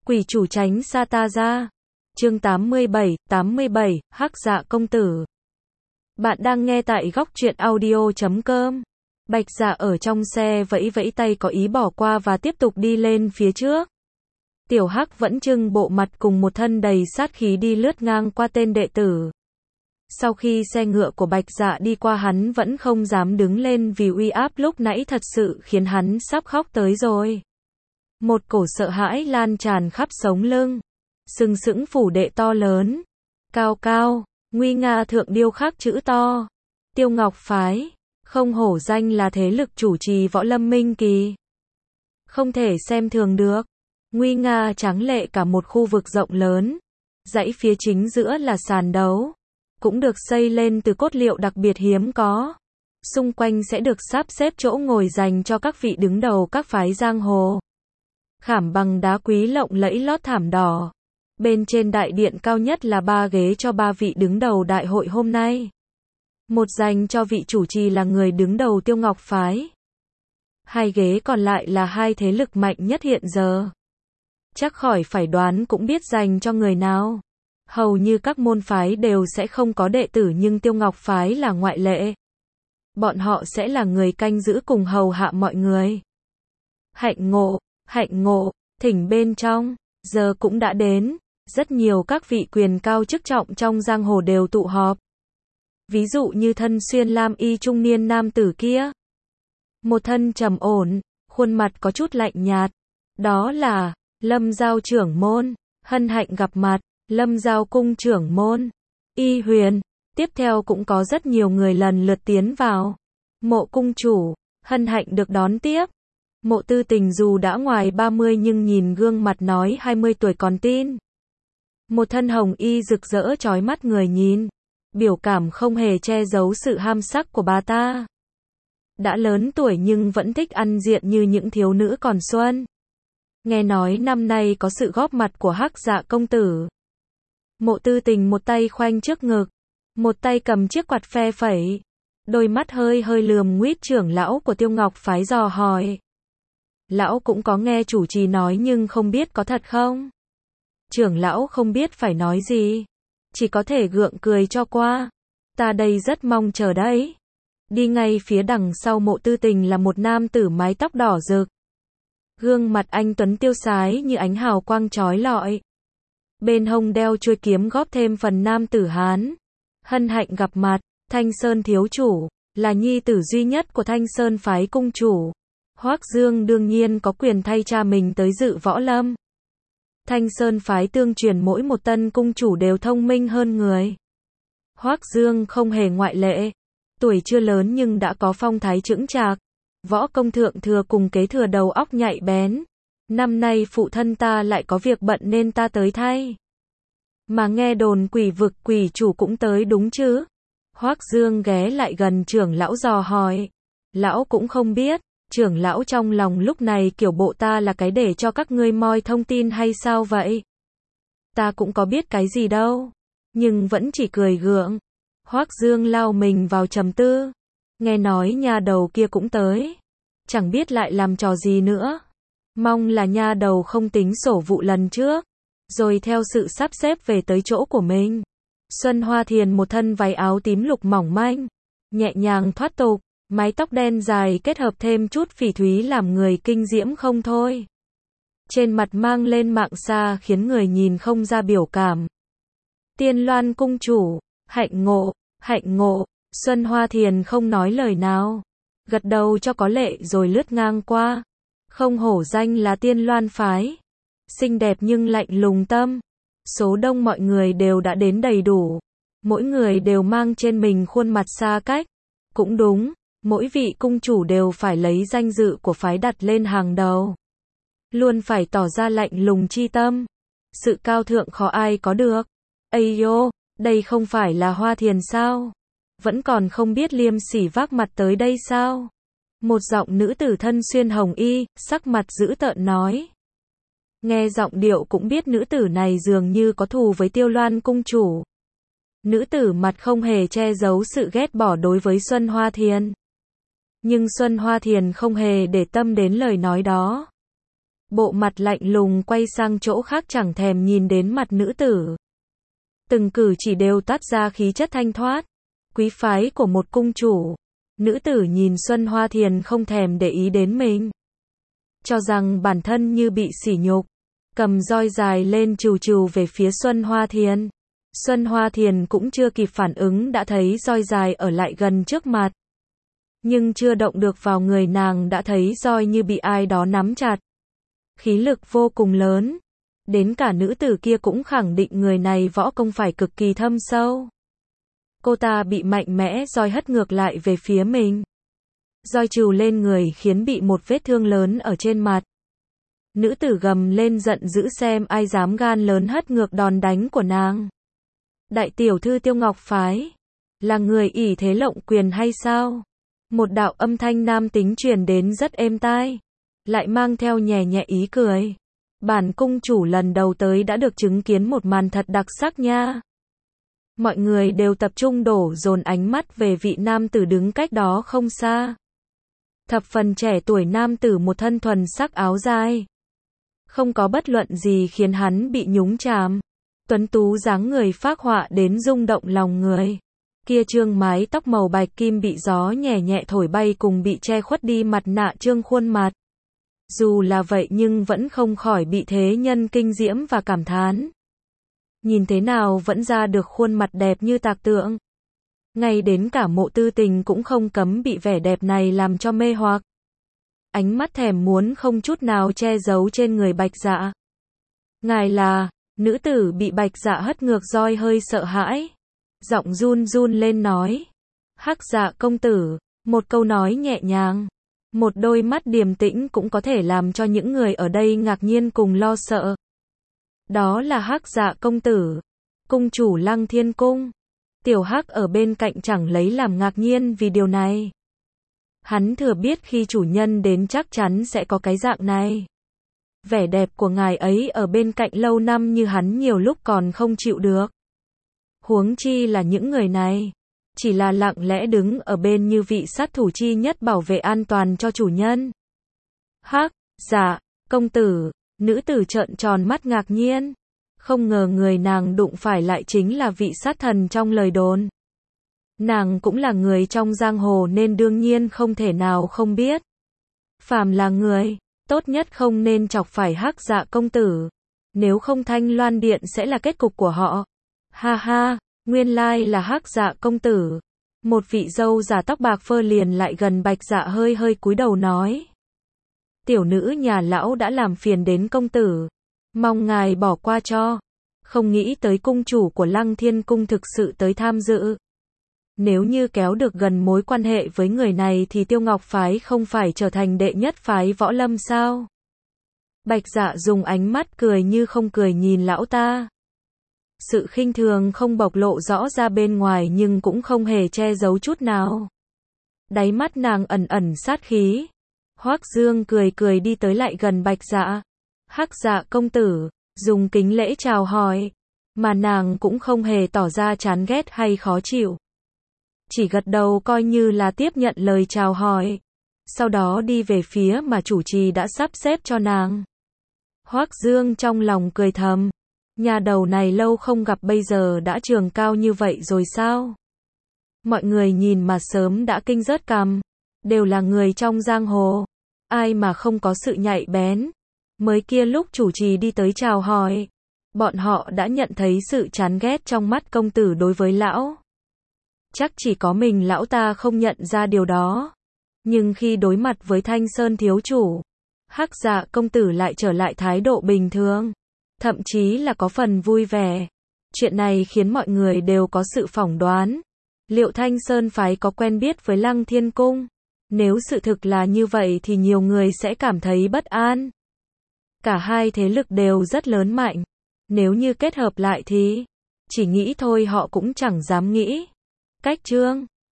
Quỷ chủ tránh xa ta ra. Chương 87, Hắc Dạ công tử. Bạn đang nghe tại góc truyện audio.com. Bạch Dạ ở trong xe vẫy vẫy tay có ý bỏ qua và tiếp tục đi lên phía trước. Tiểu Hắc vẫn trưng bộ mặt cùng một thân đầy sát khí đi lướt ngang qua tên đệ tử. Sau khi xe ngựa của Bạch Dạ đi qua hắn vẫn không dám đứng lên vì uy áp lúc nãy thật sự khiến hắn sắp khóc tới rồi. Một cổ sợ hãi lan tràn khắp sống lưng. Sừng sững phủ đệ to lớn, cao cao, nguy nga thượng điêu khắc chữ to. Tiêu Ngọc Phái, không hổ danh là thế lực chủ trì võ lâm minh kỳ. Không thể xem thường được. Nguy nga tráng lệ cả một khu vực rộng lớn. Dãy phía chính giữa là sàn đấu. Cũng được xây lên từ cốt liệu đặc biệt hiếm có. Xung quanh sẽ được sắp xếp chỗ ngồi dành cho các vị đứng đầu các phái giang hồ. Khảm bằng đá quý lộng lẫy lót thảm đỏ. Bên trên đại điện cao nhất là 3 ghế cho 3 vị đứng đầu đại hội hôm nay. Một dành cho vị chủ trì là người đứng đầu Tiêu Ngọc Phái. 2 ghế còn lại là 2 thế lực mạnh nhất hiện giờ. Chắc khỏi phải đoán cũng biết dành cho người nào. Hầu như các môn phái đều sẽ không có đệ tử nhưng Tiêu Ngọc Phái là ngoại lệ. Bọn họ sẽ là người canh giữ cùng hầu hạ mọi người. Hạnh ngộ, thỉnh bên trong, giờ cũng đã đến. Rất nhiều các vị quyền cao chức trọng trong giang hồ đều tụ họp. Ví dụ như thân xuyên lam y trung niên nam tử kia. Một thân trầm ổn, khuôn mặt có chút lạnh nhạt. Đó là Lâm Giao trưởng môn. Hân hạnh gặp mặt. Lâm Giao cung trưởng môn. Y Huyền. Tiếp theo cũng có rất nhiều người lần lượt tiến vào. Mộ cung chủ. Hân hạnh được đón tiếp. Mộ Tư Tình dù đã ngoài 30 nhưng nhìn gương mặt nói 20 tuổi còn tin. Một thân hồng y rực rỡ chói mắt người nhìn. Biểu cảm không hề che giấu sự ham sắc của bà ta. Đã lớn tuổi nhưng vẫn thích ăn diện như những thiếu nữ còn xuân. Nghe nói năm nay có sự góp mặt của Hắc Dạ công tử. Mộ Tư Tình một tay khoanh trước ngực, một tay cầm chiếc quạt phe phẩy. Đôi mắt hơi lườm nguýt trưởng lão của Tiêu Ngọc Phái dò hỏi. Lão cũng có nghe chủ trì nói nhưng không biết có thật không? Trưởng lão không biết phải nói gì. Chỉ có thể gượng cười cho qua. Ta đây rất mong chờ đấy. Đi ngay phía đằng sau Mộ Tư Tình là một nam tử mái tóc đỏ rực. Gương mặt anh tuấn tiêu sái như ánh hào quang chói lọi. Bên hông đeo chuôi kiếm góp thêm phần nam tử Hán. Hân hạnh gặp mặt, Thanh Sơn thiếu chủ, là nhi tử duy nhất của Thanh Sơn phái cung chủ. Hoắc Dương đương nhiên có quyền thay cha mình tới dự võ lâm. Thanh Sơn phái tương truyền mỗi một tân cung chủ đều thông minh hơn người. Hoắc Dương không hề ngoại lệ. Tuổi chưa lớn nhưng đã có phong thái chững chạc. Võ công thượng thừa cùng kế thừa đầu óc nhạy bén. Năm nay phụ thân ta lại có việc bận nên ta tới thay. Mà nghe đồn quỷ vực quỷ chủ cũng tới đúng chứ? Hoắc Dương ghé lại gần trưởng lão dò hỏi. Lão cũng không biết. Trưởng lão trong lòng lúc này kiểu bộ ta là cái để cho các ngươi moi thông tin hay sao vậy? Ta cũng có biết cái gì đâu. Nhưng vẫn chỉ cười gượng. Hoắc Dương lao mình vào trầm tư. Nghe nói nha đầu kia cũng tới. Chẳng biết lại làm trò gì nữa. Mong là nha đầu không tính sổ vụ lần trước. Rồi theo sự sắp xếp về tới chỗ của mình. Xuân Hoa Thiền một thân váy áo tím lục mỏng manh. Nhẹ nhàng thoát tục. Mái tóc đen dài kết hợp thêm chút phỉ thúy làm người kinh diễm không thôi. Trên mặt mang lên mạng xa khiến người nhìn không ra biểu cảm. Tiên Loan cung chủ, hạnh ngộ, Xuân Hoa Thiền không nói lời nào. Gật đầu cho có lệ rồi lướt ngang qua. Không hổ danh là Tiên Loan phái. Xinh đẹp nhưng lạnh lùng tâm. Số đông mọi người đều đã đến đầy đủ. Mỗi người đều mang trên mình khuôn mặt xa cách. Cũng đúng. Mỗi vị cung chủ đều phải lấy danh dự của phái đặt lên hàng đầu. Luôn phải tỏ ra lạnh lùng chi tâm. Sự cao thượng khó ai có được. Ây yô, đây không phải là Hoa Thiền sao? Vẫn còn không biết liêm sỉ vác mặt tới đây sao? Một giọng nữ tử thân xuyên hồng y, sắc mặt dữ tợn nói. Nghe giọng điệu cũng biết nữ tử này dường như có thù với Tiêu Loan cung chủ. Nữ tử mặt không hề che giấu sự ghét bỏ đối với Xuân Hoa Thiền. Nhưng Xuân Hoa Thiền không hề để tâm đến lời nói đó. bộ mặt lạnh lùng quay sang chỗ khác chẳng thèm nhìn đến mặt nữ tử. Từng cử chỉ đều toát ra khí chất thanh thoát, quý phái của một cung chủ. Nữ tử nhìn Xuân Hoa Thiền không thèm để ý đến mình, cho rằng bản thân như bị sỉ nhục, cầm roi dài lên trù trù về phía Xuân Hoa Thiền. Xuân Hoa Thiền cũng chưa kịp phản ứng đã thấy roi dài ở lại gần trước mặt. Nhưng chưa động được vào người nàng đã thấy roi như bị ai đó nắm chặt. Khí lực vô cùng lớn. Đến cả nữ tử kia cũng khẳng định người này võ công phải cực kỳ thâm sâu. Cô ta bị mạnh mẽ roi hất ngược lại về phía mình. Roi trù lên người khiến bị một vết thương lớn ở trên mặt. Nữ tử gầm lên giận dữ xem ai dám gan lớn hất ngược đòn đánh của nàng. Đại tiểu thư Tiêu Ngọc Phái, là người ỷ thế lộng quyền hay sao? Một đạo âm thanh nam tính truyền đến rất êm tai, lại mang theo nhẹ nhẹ ý cười. Bản cung chủ lần đầu tới đã được chứng kiến một màn thật đặc sắc nha. Mọi người đều tập trung đổ dồn ánh mắt về vị nam tử đứng cách đó không xa. Thập phần trẻ tuổi nam tử một thân thuần sắc áo dài. Không có bất luận gì khiến hắn bị nhúng chàm. Tuấn tú dáng người phác họa đến rung động lòng người. Kia trương mái tóc màu bạch kim bị gió nhẹ nhẹ thổi bay cùng bị che khuất đi mặt nạ trương khuôn mặt. Dù là vậy nhưng vẫn không khỏi bị thế nhân kinh diễm và cảm thán. Nhìn thế nào vẫn ra được khuôn mặt đẹp như tạc tượng. Ngay đến cả Mộ Tư Tình cũng không cấm bị vẻ đẹp này làm cho mê hoặc. Ánh mắt thèm muốn không chút nào che giấu trên người Bạch Dạ. Ngài là, nữ tử bị Bạch Dạ hất ngược roi hơi sợ hãi. Giọng run run lên nói. Hắc Dạ công tử, một câu nói nhẹ nhàng. Một đôi mắt điềm tĩnh cũng có thể làm cho những người ở đây ngạc nhiên cùng lo sợ. Đó là Hắc Dạ công tử, cung chủ Lăng Thiên Cung. Tiểu Hắc ở bên cạnh chẳng lấy làm ngạc nhiên vì điều này. Hắn thừa biết khi chủ nhân đến chắc chắn sẽ có cái dạng này. Vẻ đẹp của ngài ấy ở bên cạnh lâu năm như hắn nhiều lúc còn không chịu được. Huống chi là những người này, chỉ là lặng lẽ đứng ở bên như vị sát thủ chi nhất bảo vệ an toàn cho chủ nhân. Hắc Dạ công tử, nữ tử trợn tròn mắt ngạc nhiên. Không ngờ người nàng đụng phải lại chính là vị sát thần trong lời đồn. Nàng cũng là người trong giang hồ nên đương nhiên không thể nào không biết. Phàm là người, tốt nhất không nên chọc phải Hắc Dạ công tử. Nếu không Thanh Loan Điện sẽ là kết cục của họ. Ha ha, nguyên lai là Hắc Dạ công tử. Một vị dâu già tóc bạc phơ liền lại gần Bạch Dạ hơi hơi cúi đầu nói. Tiểu nữ nhà lão đã làm phiền đến công tử. Mong ngài bỏ qua cho. Không nghĩ tới cung chủ của Lăng Thiên Cung thực sự tới tham dự. Nếu như kéo được gần mối quan hệ với người này thì Tiêu Ngọc Phái không phải trở thành đệ nhất phái võ lâm sao? Bạch Dạ dùng ánh mắt cười như không cười nhìn lão ta. Sự khinh thường không bộc lộ rõ ra bên ngoài nhưng cũng không hề che giấu chút nào. Đáy mắt nàng ẩn ẩn sát khí. Hoắc Dương cười cười đi tới lại gần Bạch Dạ. Hắc Dạ công tử, dùng kính lễ chào hỏi, mà nàng cũng không hề tỏ ra chán ghét hay khó chịu. Chỉ gật đầu coi như là tiếp nhận lời chào hỏi. Sau đó đi về phía mà chủ trì đã sắp xếp cho nàng. Hoắc Dương trong lòng cười thầm. Nhà đầu này lâu không gặp bây giờ đã trường cao như vậy rồi sao? Mọi người nhìn mà sớm đã kinh rớt cằm. Đều là người trong giang hồ. Ai mà không có sự nhạy bén. Mới kia lúc chủ trì đi tới chào hỏi. Bọn họ đã nhận thấy sự chán ghét trong mắt công tử đối với lão. Chắc chỉ có mình lão ta không nhận ra điều đó. Nhưng khi đối mặt với Thanh Sơn thiếu chủ, Hắc Dạ công tử lại trở lại thái độ bình thường. Thậm chí là có phần vui vẻ. Chuyện này khiến mọi người đều có sự phỏng đoán. Liệu Thanh Sơn phái có quen biết với Lăng Thiên Cung? Nếu sự thực là như vậy thì nhiều người sẽ cảm thấy bất an. Cả hai thế lực đều rất lớn mạnh. Nếu như kết hợp lại thì chỉ nghĩ thôi họ cũng chẳng dám nghĩ. Cách chương